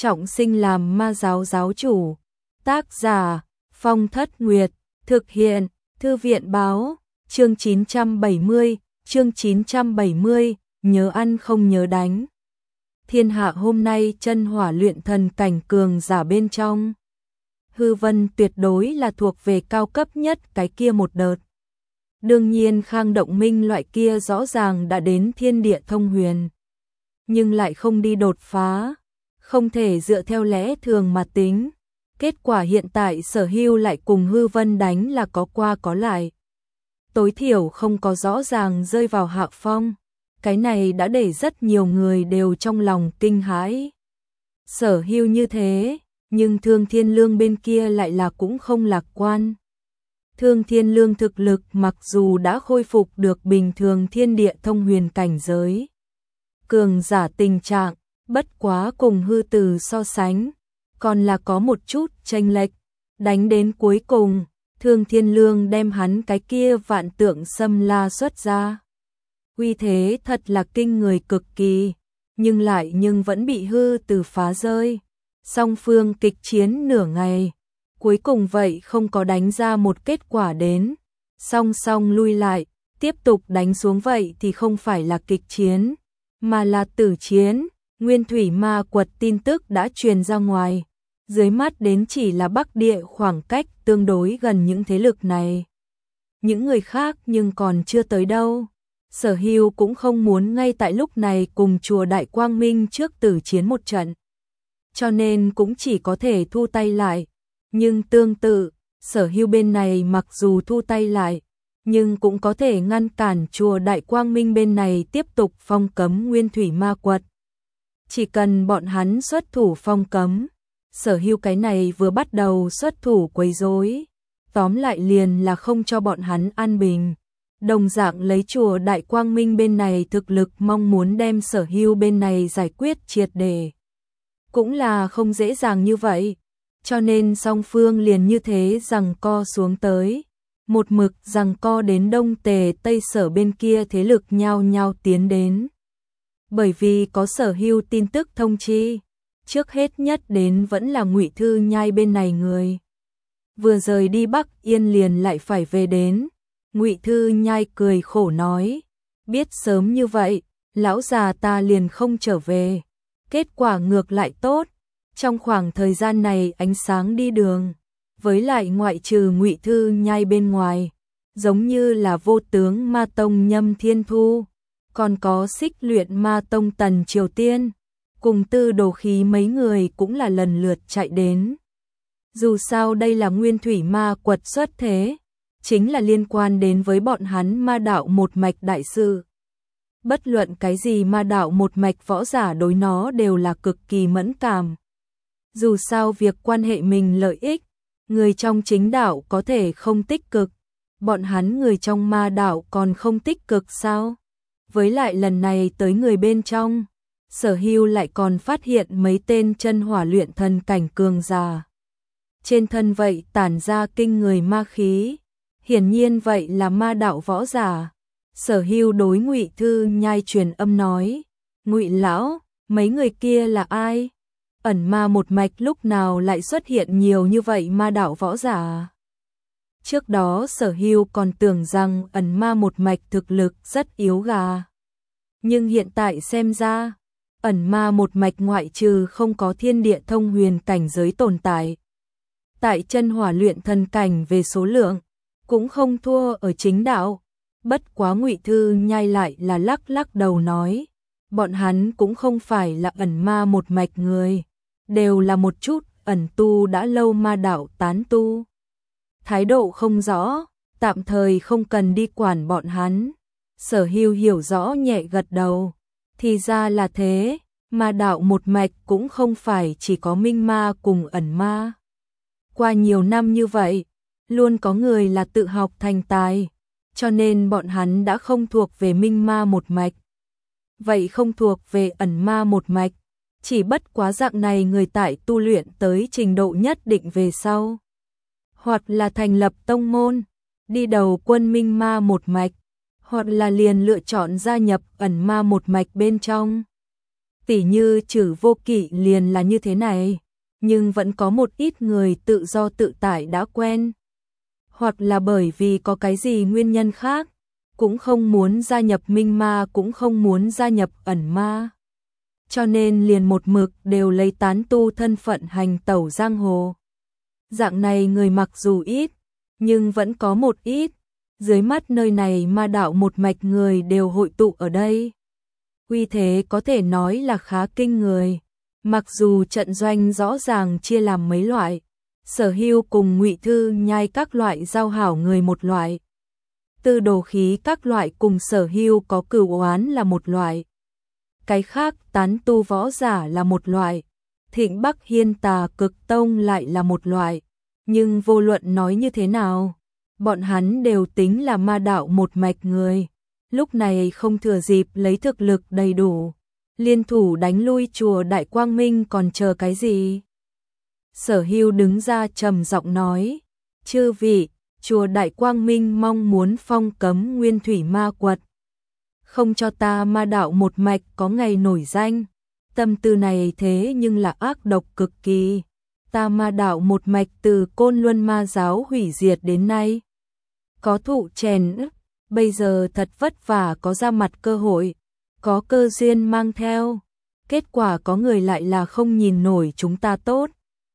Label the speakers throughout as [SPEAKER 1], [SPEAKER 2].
[SPEAKER 1] trọng sinh làm ma giáo giáo chủ. Tác giả Phong Thất Nguyệt, thực hiện Thư viện báo, chương 970, nhớ ăn không nhớ đánh. Thiên hạ hôm nay chân hỏa luyện thần cảnh cường giả bên trong. Hư vân tuyệt đối là thuộc về cao cấp nhất cái kia một đợt. Đương nhiên Khang Động Minh loại kia rõ ràng đã đến thiên địa thông huyền, nhưng lại không đi đột phá, không thể dựa theo lẽ thường mà tính. Kết quả hiện tại Sở Hưu lại cùng Hư Vân đánh là có qua có lại. Tối thiểu không có rõ ràng rơi vào hạ phong. Cái này đã để rất nhiều người đều trong lòng kinh hãi. Sở Hưu như thế, nhưng Thương Thiên Lương bên kia lại là cũng không lạc quan. Thương Thiên Lương thực lực mặc dù đã khôi phục được bình thường thiên địa thông huyền cảnh giới, cường giả tình trạng, bất quá cùng Hư Từ so sánh, còn là có một chút chênh lệch. Đánh đến cuối cùng, Thương Thiên Lương đem hắn cái kia vạn tượng xâm la xuất ra. Uy thế thật là kinh người cực kỳ, nhưng vẫn bị Hư Từ phá rơi. Song phương kịch chiến nửa ngày, cuối cùng vậy không có đánh ra một kết quả đến. Song song lui lại, tiếp tục đánh xuống vậy thì không phải là kịch chiến, mà là tử chiến. Nguyên thủy ma quật tin tức đã truyền ra ngoài, dưới mắt đến chỉ là Bắc Địa khoảng cách tương đối gần những thế lực này. Những người khác nhưng còn chưa tới đâu. Sở Hưu cũng không muốn ngay tại lúc này cùng chùa Đại Quang Minh trước tử chiến một trận, cho nên cũng chỉ có thể thu tay lại. Nhưng tương tự, Sở Hưu bên này mặc dù thu tay lại, nhưng cũng có thể ngăn cản chùa Đại Quang Minh bên này tiếp tục phong cấm Nguyên thủy ma quật. Chỉ cần bọn hắn xuất thủ phong cấm, Sở Hưu cái này vừa bắt đầu xuất thủ quấy rối, tóm lại liền là không cho bọn hắn an bình. Đồng dạng lấy chùa Đại Quang Minh bên này thực lực mong muốn đem Sở Hưu bên này giải quyết triệt để, cũng là không dễ dàng như vậy, cho nên song phương liền như thế giằng co xuống tới. Một mực giằng co đến Đông Tề Tây Sở bên kia thế lực nhao nhao tiến đến. Bởi vì có Sở Hưu tin tức thông chi, trước hết nhất đến vẫn là Ngụy Thư Nhai bên này người. Vừa rời đi Bắc Yên liền lại phải về đến. Ngụy Thư Nhai cười khổ nói, biết sớm như vậy, lão già ta liền không trở về. Kết quả ngược lại tốt, trong khoảng thời gian này ánh sáng đi đường, với lại ngoại trừ Ngụy Thư Nhai bên ngoài, giống như là Vô Tướng Ma Tông Nhâm Thiên Thu, còn có Xích Luyện Ma Tông Tần Triều Tiên, cùng Tư Đồ Khí mấy người cũng là lần lượt chạy đến. Dù sao đây là Nguyên thủy ma quật xuất thế, chính là liên quan đến với bọn hắn ma đạo một mạch đại sự. Bất luận cái gì ma đạo một mạch võ giả đối nó đều là cực kỳ mẫn cảm. Dù sao việc quan hệ mình lợi ích, người trong chính đạo có thể không tích cực, bọn hắn người trong ma đạo còn không tích cực sao? Với lại lần này tới người bên trong, Sở Hưu lại còn phát hiện mấy tên chân hỏa luyện thần cảnh cường giả. Trên thân vậy tản ra kinh người ma khí, hiển nhiên vậy là ma đạo võ giả. Sở Hưu đối Ngụy Thư Nhai truyền âm nói, Ngụy lão, mấy người kia là ai? Ẩn ma một mạch lúc nào lại xuất hiện nhiều như vậy ma đạo võ giả? Trước đó Sở Hưu còn tưởng rằng ẩn ma một mạch thực lực rất yếu gà. Nhưng hiện tại xem ra, ẩn ma một mạch ngoại trừ không có thiên địa thông huyền cảnh giới tồn tại, tại chân hỏa luyện thần cảnh về số lượng, cũng không thua ở chính đạo. Bất quá Ngụy Thư Nhai lại là lắc lắc đầu nói, bọn hắn cũng không phải là ẩn ma một mạch người, đều là một chút ẩn tu đã lâu ma đạo tán tu. Thái độ không rõ, tạm thời không cần đi quản bọn hắn. Sở Hưu hiểu rõ nhẹ gật đầu, thì ra là thế, ma đạo một mạch cũng không phải chỉ có minh ma cùng ẩn ma. Qua nhiều năm như vậy, luôn có người là tự học thành tài, cho nên bọn hắn đã không thuộc về minh ma một mạch. Vậy không thuộc về ẩn ma một mạch, chỉ bất quá dạng này người tại tu luyện tới trình độ nhất định về sau, hoặc là thành lập tông môn, đi đầu quân minh ma một mạch, hoặc là liền lựa chọn gia nhập ẩn ma một mạch bên trong. Tỉ như Trử Vô Kỵ liền là như thế này, nhưng vẫn có một ít người tự do tự tại đã quen. Hoặc là bởi vì có cái gì nguyên nhân khác, cũng không muốn gia nhập minh ma cũng không muốn gia nhập ẩn ma. Cho nên liền một mực đều lấy tán tu thân phận hành tẩu giang hồ. Dạng này người mặc dù ít, nhưng vẫn có một ít. Dưới mắt nơi này ma đạo một mạch người đều hội tụ ở đây. Uy thế có thể nói là khá kinh người. Mặc dù trận doanh rõ ràng chia làm mấy loại, Sở Hưu cùng Ngụy Thư Nhai các loại giao hảo người một loại. Tư Đồ Khí các loại cùng Sở Hưu có cửu oán là một loại. Cái khác tán tu võ giả là một loại. Thịnh Bắc Hiên Tà Cực Tông lại là một loại. Nhưng vô luận nói như thế nào, bọn hắn đều tính là ma đạo một mạch người. Lúc này không thừa dịp lấy thực lực đầy đủ, liên thủ đánh lui chùa Đại Quang Minh còn chờ cái gì? Sở Hưu đứng ra trầm giọng nói, chư vị, chùa Đại Quang Minh mong muốn phong cấm Nguyên Thủy Ma Quật, không cho ta ma đạo một mạch có ngày nổi danh. Tâm tư này thế nhưng là ác độc cực kỳ. Ta ma đạo một mạch từ Côn Luân Ma giáo hủy diệt đến nay, có thụ chèn ức, bây giờ thật vất vả có ra mặt cơ hội, có cơ duyên mang theo, kết quả có người lại là không nhìn nổi chúng ta tốt.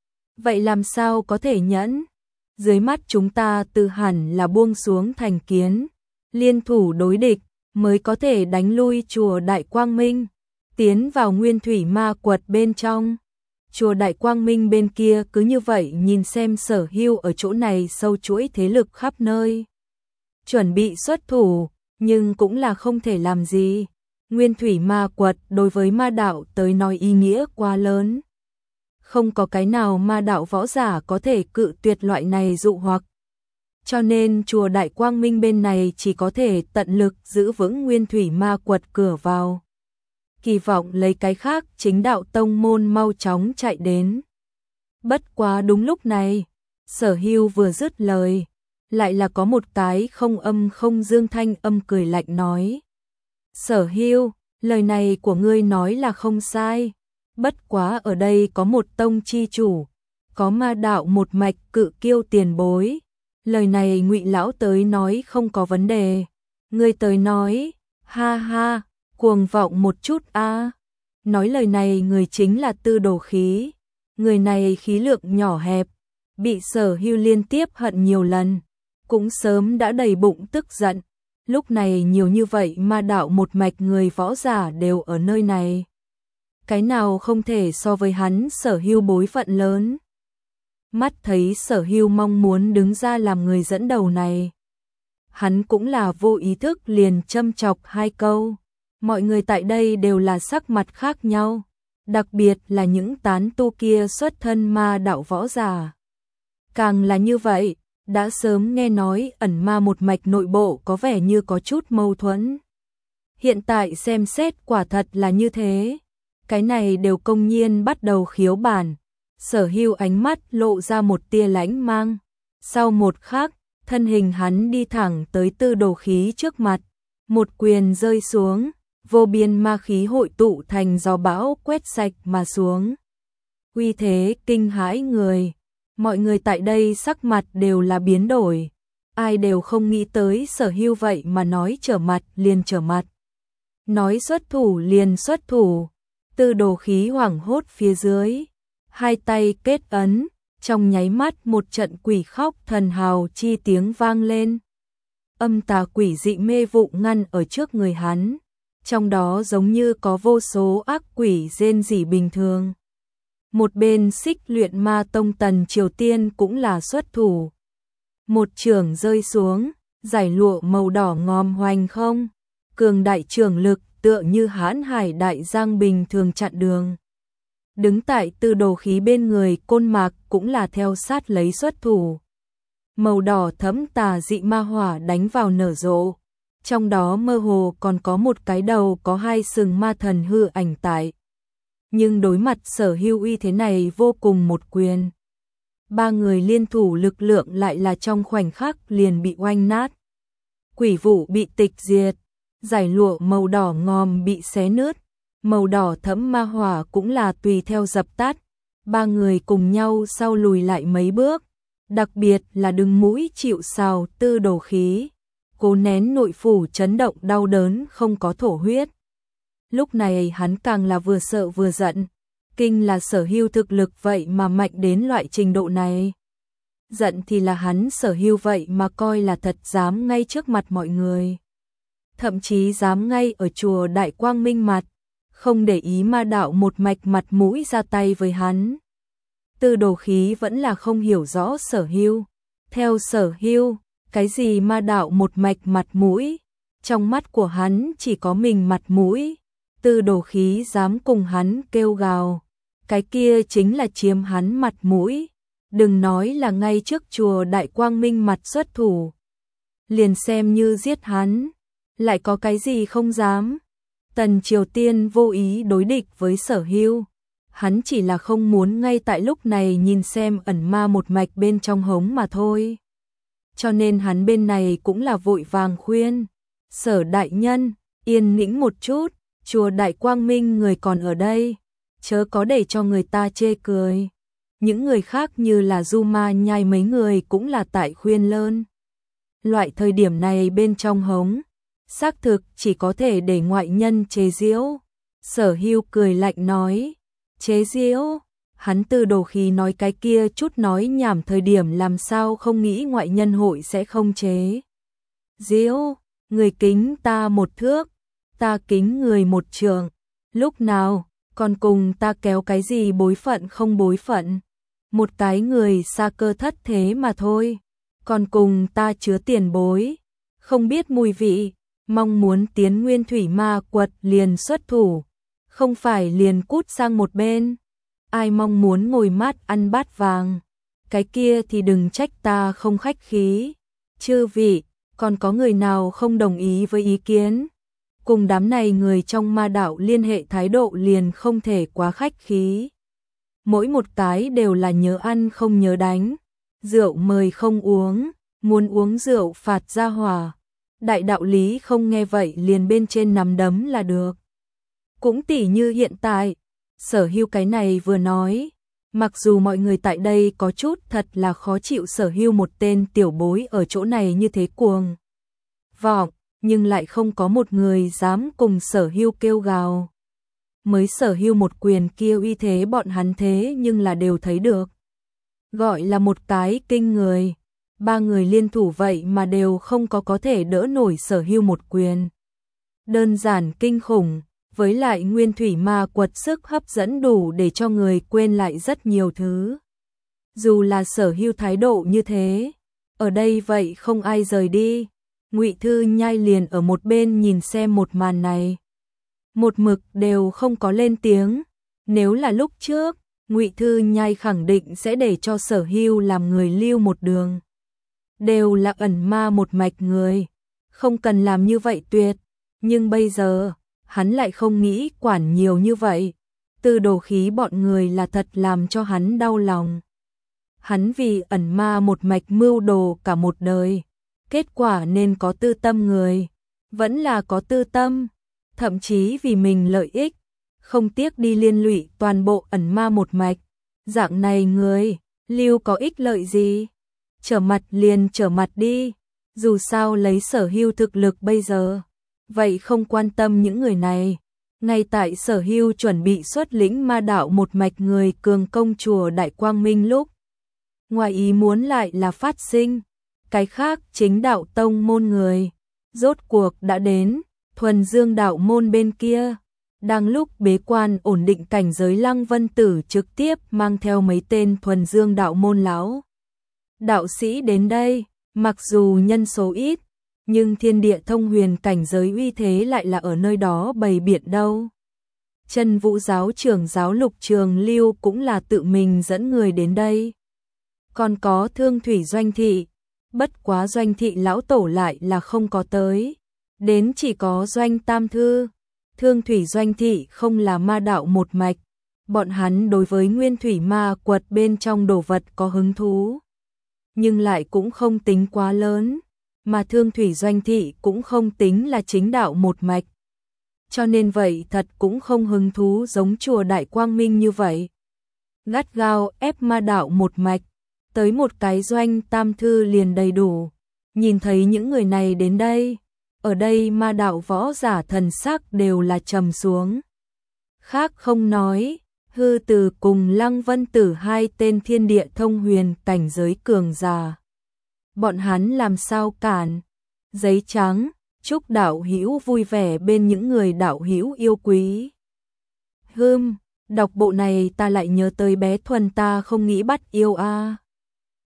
[SPEAKER 1] Vậy làm sao có thể nhẫn? Dưới mắt chúng ta từ hẳn là buông xuống thành kiến, liên thủ đối địch, mới có thể đánh lui chùa Đại Quang Minh, tiến vào Nguyên Thủy Ma Quật bên trong. Chùa Đại Quang Minh bên kia cứ như vậy nhìn xem Sở Hưu ở chỗ này sâu chuỗi thế lực khắp nơi. Chuẩn bị xuất thủ, nhưng cũng là không thể làm gì. Nguyên Thủy Ma Quật đối với ma đạo tới nói ý nghĩa quá lớn. Không có cái nào ma đạo võ giả có thể cự tuyệt loại này dụ hoặc. Cho nên chùa Đại Quang Minh bên này chỉ có thể tận lực giữ vững Nguyên Thủy Ma Quật cửa vào. Kỳ vọng lấy cái khác chính đạo tông môn mau chóng chạy đến. Bất quá đúng lúc này, Sở Hưu vừa dứt lời, lại là có một cái không âm không dương thanh âm cười lạnh nói. Sở Hưu, lời này của ngươi nói là không sai, bất quá ở đây có một tông chi chủ, có ma đạo một mạch cự kiêu tiền bối. Lời này Ngụy lão tới nói không có vấn đề, ngươi tới nói, ha ha, cuồng vọng một chút a. Nói lời này người chính là Tư Đồ Khí, người này khí lượng nhỏ hẹp, bị Sở Hưu liên tiếp hận nhiều lần, cũng sớm đã đầy bụng tức giận. Lúc này nhiều như vậy ma đạo một mạch người võ giả đều ở nơi này, cái nào không thể so với hắn Sở Hưu bối phận lớn. Mắt thấy Sở Hưu mong muốn đứng ra làm người dẫn đầu này, hắn cũng là vô ý thức liền châm chọc hai câu. Mọi người tại đây đều là sắc mặt khác nhau, đặc biệt là những tán tu kia xuất thân ma đạo võ giả. Càng là như vậy, đã sớm nghe nói ẩn ma một mạch nội bộ có vẻ như có chút mâu thuẫn. Hiện tại xem xét quả thật là như thế. Cái này đều công nhiên bắt đầu khiếu bản. Sở Hưu ánh mắt lộ ra một tia lãnh mang. Sau một khắc, thân hình hắn đi thẳng tới Tư Đồ Khí trước mặt. Một quyền rơi xuống, vô biên ma khí hội tụ thành gió bão quét sạch mà xuống. Uy thế kinh hãi người. Mọi người tại đây sắc mặt đều là biến đổi. Ai đều không nghĩ tới Sở Hưu vậy mà nói trở mặt liền trở mặt. Nói xuất thủ liền xuất thủ. Tư Đồ Khí hoảng hốt phía dưới. Hai tay kết ấn, trong nháy mắt một trận quỷ khóc thần hào chi tiếng vang lên. Âm tà quỷ dị mê vụ ngăn ở trước người hắn. Trong đó giống như có vô số ác quỷ rên rỉ bình thường. Một bên Xích Luyện Ma Tông Tần Triều Tiên cũng là xuất thủ. Một chưởng rơi xuống, giải lụa màu đỏ ngòm hoành không. Cường đại trường lực tựa như hãn hải đại giang bình thường chặn đường. Đứng tại Tư Đồ Khí bên người Côn Mạc cũng là theo sát lấy xuất thủ. Màu đỏ thẫm tà dị ma hỏa đánh vào nở rộ. Trong đó mơ hồ còn có một cái đầu có hai sừng ma thần hư ảnh tại. Nhưng đối mặt Sở Hưu uy thế này vô cùng một quyền. Ba người liên thủ lực lượng lại là trong khoảnh khắc liền bị oanh nát. Quỷ vụ bị tịch diệt, giải lụa màu đỏ ngòm bị xé nứt, màu đỏ thẫm ma hỏa cũng là tùy theo dập tắt. Ba người cùng nhau sau lùi lại mấy bước, đặc biệt là đứng mũi chịu sào Tư Đồ Khí, cố nén nội phủ chấn động đau đớn không có thổ huyết. Lúc này hắn càng là vừa sợ vừa giận, kinh là Sở Hưu thực lực vậy mà mạnh đến loại trình độ này. Giận thì là hắn Sở Hưu vậy mà coi là thật dám ngay trước mặt mọi người. Thậm chí dám ngay ở chùa Đại Quang Minh mặt, không để ý ma đạo một mạch mặt mũi ra tay với hắn. Tư Đồ Khí vẫn là không hiểu rõ Sở Hưu. Theo Sở Hưu, cái gì ma đạo một mạch mặt mũi, trong mắt của hắn chỉ có mình mặt mũi. Tư Đồ Khí dám cùng hắn kêu gào, cái kia chính là chiếm hắn mặt mũi. Đừng nói là ngay trước chùa Đại Quang Minh mặt xuất thủ, liền xem như giết hắn, lại có cái gì không dám. Tần Triều Tiên vô ý đối địch với Sở Hưu, hắn chỉ là không muốn ngay tại lúc này nhìn xem ẩn ma một mạch bên trong hống mà thôi. Cho nên hắn bên này cũng là vội vàng khuyên, Sở đại nhân, yên nĩnh một chút, chùa Đại Quang Minh người còn ở đây, chớ có để cho người ta chê cười. Những người khác như là Du Ma Nhai mấy người cũng là tại khuyên lơn. Loại thời điểm này bên trong hống, xác thực chỉ có thể để ngoại nhân chế giễu. Sở Hưu cười lạnh nói, chế giễu, hắn Tư Đồ Khí nói cái kia chút nói nhảm thời điểm làm sao không nghĩ ngoại nhân hội sẽ không chế giễu. Người kính ta một thước, ta kính người một trượng, lúc nào còn cùng ta kéo cái gì bối phận không bối phận. Một cái người xa cơ thất thế mà thôi, còn cùng ta chứa tiền bối, không biết mùi vị, mong muốn tiến Nguyên Thủy Ma Quật liền xuất thủ, không phải liền cút sang một bên. Ai mong muốn ngồi mát ăn bát vàng, cái kia thì đừng trách ta không khách khí. Chư vị, còn có người nào không đồng ý với ý kiến? Cùng đám này người trong ma đạo liên hệ thái độ liền không thể quá khách khí. Mỗi một cái đều là nhớ ăn không nhớ đánh, rượu mời không uống, muốn uống rượu phạt ra hỏa. Đại đạo lý không nghe vậy liền bên trên nắm đấm là được. Cũng tỉ như hiện tại, Sở Hưu cái này vừa nói, mặc dù mọi người tại đây có chút thật là khó chịu Sở Hưu một tên tiểu bối ở chỗ này như thế cuồng vọng, nhưng lại không có một người dám cùng Sở Hưu kêu gào. Mới Sở Hưu một quyền kia uy thế bọn hắn thế nhưng là đều thấy được. Gọi là một cái kinh người, ba người liên thủ vậy mà đều không có thể đỡ nổi Sở Hưu một quyền. Đơn giản kinh khủng, với lại Nguyên Thủy Ma Quật sức hấp dẫn đủ để cho người quên lại rất nhiều thứ. Dù là Sở Hưu thái độ như thế, ở đây vậy không ai rời đi. Ngụy Thư Nhai liền ở một bên nhìn xem một màn này, một mực đều không có lên tiếng. Nếu là lúc trước, Ngụy Thư Nhai khẳng định sẽ để cho Sở Hưu làm người lưu một đường. Đều là ẩn ma một mạch người, không cần làm như vậy tuyệt. Nhưng bây giờ, hắn lại không nghĩ quản nhiều như vậy. Tư Đồ Khí bọn người là thật làm cho hắn đau lòng. Hắn vì ẩn ma một mạch mưu đồ cả một đời, kết quả nên có tư tâm người, vẫn là có tư tâm, thậm chí vì mình lợi ích, không tiếc đi liên lụy toàn bộ ẩn ma một mạch. Dạng này người, lưu có ích lợi gì? Trở mặt liền trở mặt đi, dù sao lấy Sở Hưu thực lực bây giờ, vậy không quan tâm những người này. Ngay tại Sở Hưu chuẩn bị xuất lĩnh ma đạo một mạch người cường công chùa Đại Quang Minh lúc, ngoài ý muốn lại là phát sinh. Cái khác chính đạo tông môn người, rốt cuộc đã đến. Thuần Dương đạo môn bên kia, đang lúc bế quan ổn định cảnh giới, Lăng Vân Tử trực tiếp mang theo mấy tên Thuần Dương đạo môn lão đạo sĩ đến đây. Mặc dù nhân số ít, nhưng thiên địa thông huyền cảnh giới uy thế lại là ở nơi đó bày biện đâu. Chân Vũ giáo trưởng giáo Lục Trường Lưu cũng là tự mình dẫn người đến đây. Còn có Thương Thủy Doanh Thị, bất quá Doanh Thị lão tổ lại là không có tới. Đến chỉ có Doanh Tam Thư. Thương Thủy Doanh Thị không là ma đạo một mạch, bọn hắn đối với Nguyên Thủy Ma Quật bên trong đồ vật có hứng thú, nhưng lại cũng không tính quá lớn, mà Thương Thủy Doanh Thị cũng không tính là chính đạo một mạch. cho nên vậy thật cũng không hứng thú giống chùa Đại Quang Minh như vậy. Gắt gao ép ma đạo một mạch, tới một cái doanh tam thư liền đầy đủ. Nhìn thấy những người này đến đây, ở đây ma đạo võ giả thần sắc đều là trầm xuống. Khác không nói, Hư Từ cùng Lăng Vân Tử hai tên thiên địa thông huyền cảnh giới cường giả. Bọn hắn làm sao cản? Giấy trắng, chúc đạo hữu vui vẻ bên những người đạo hữu yêu quý. Đọc bộ này ta lại nhớ tới bé Thuần ta không nghĩ bắt yêu a.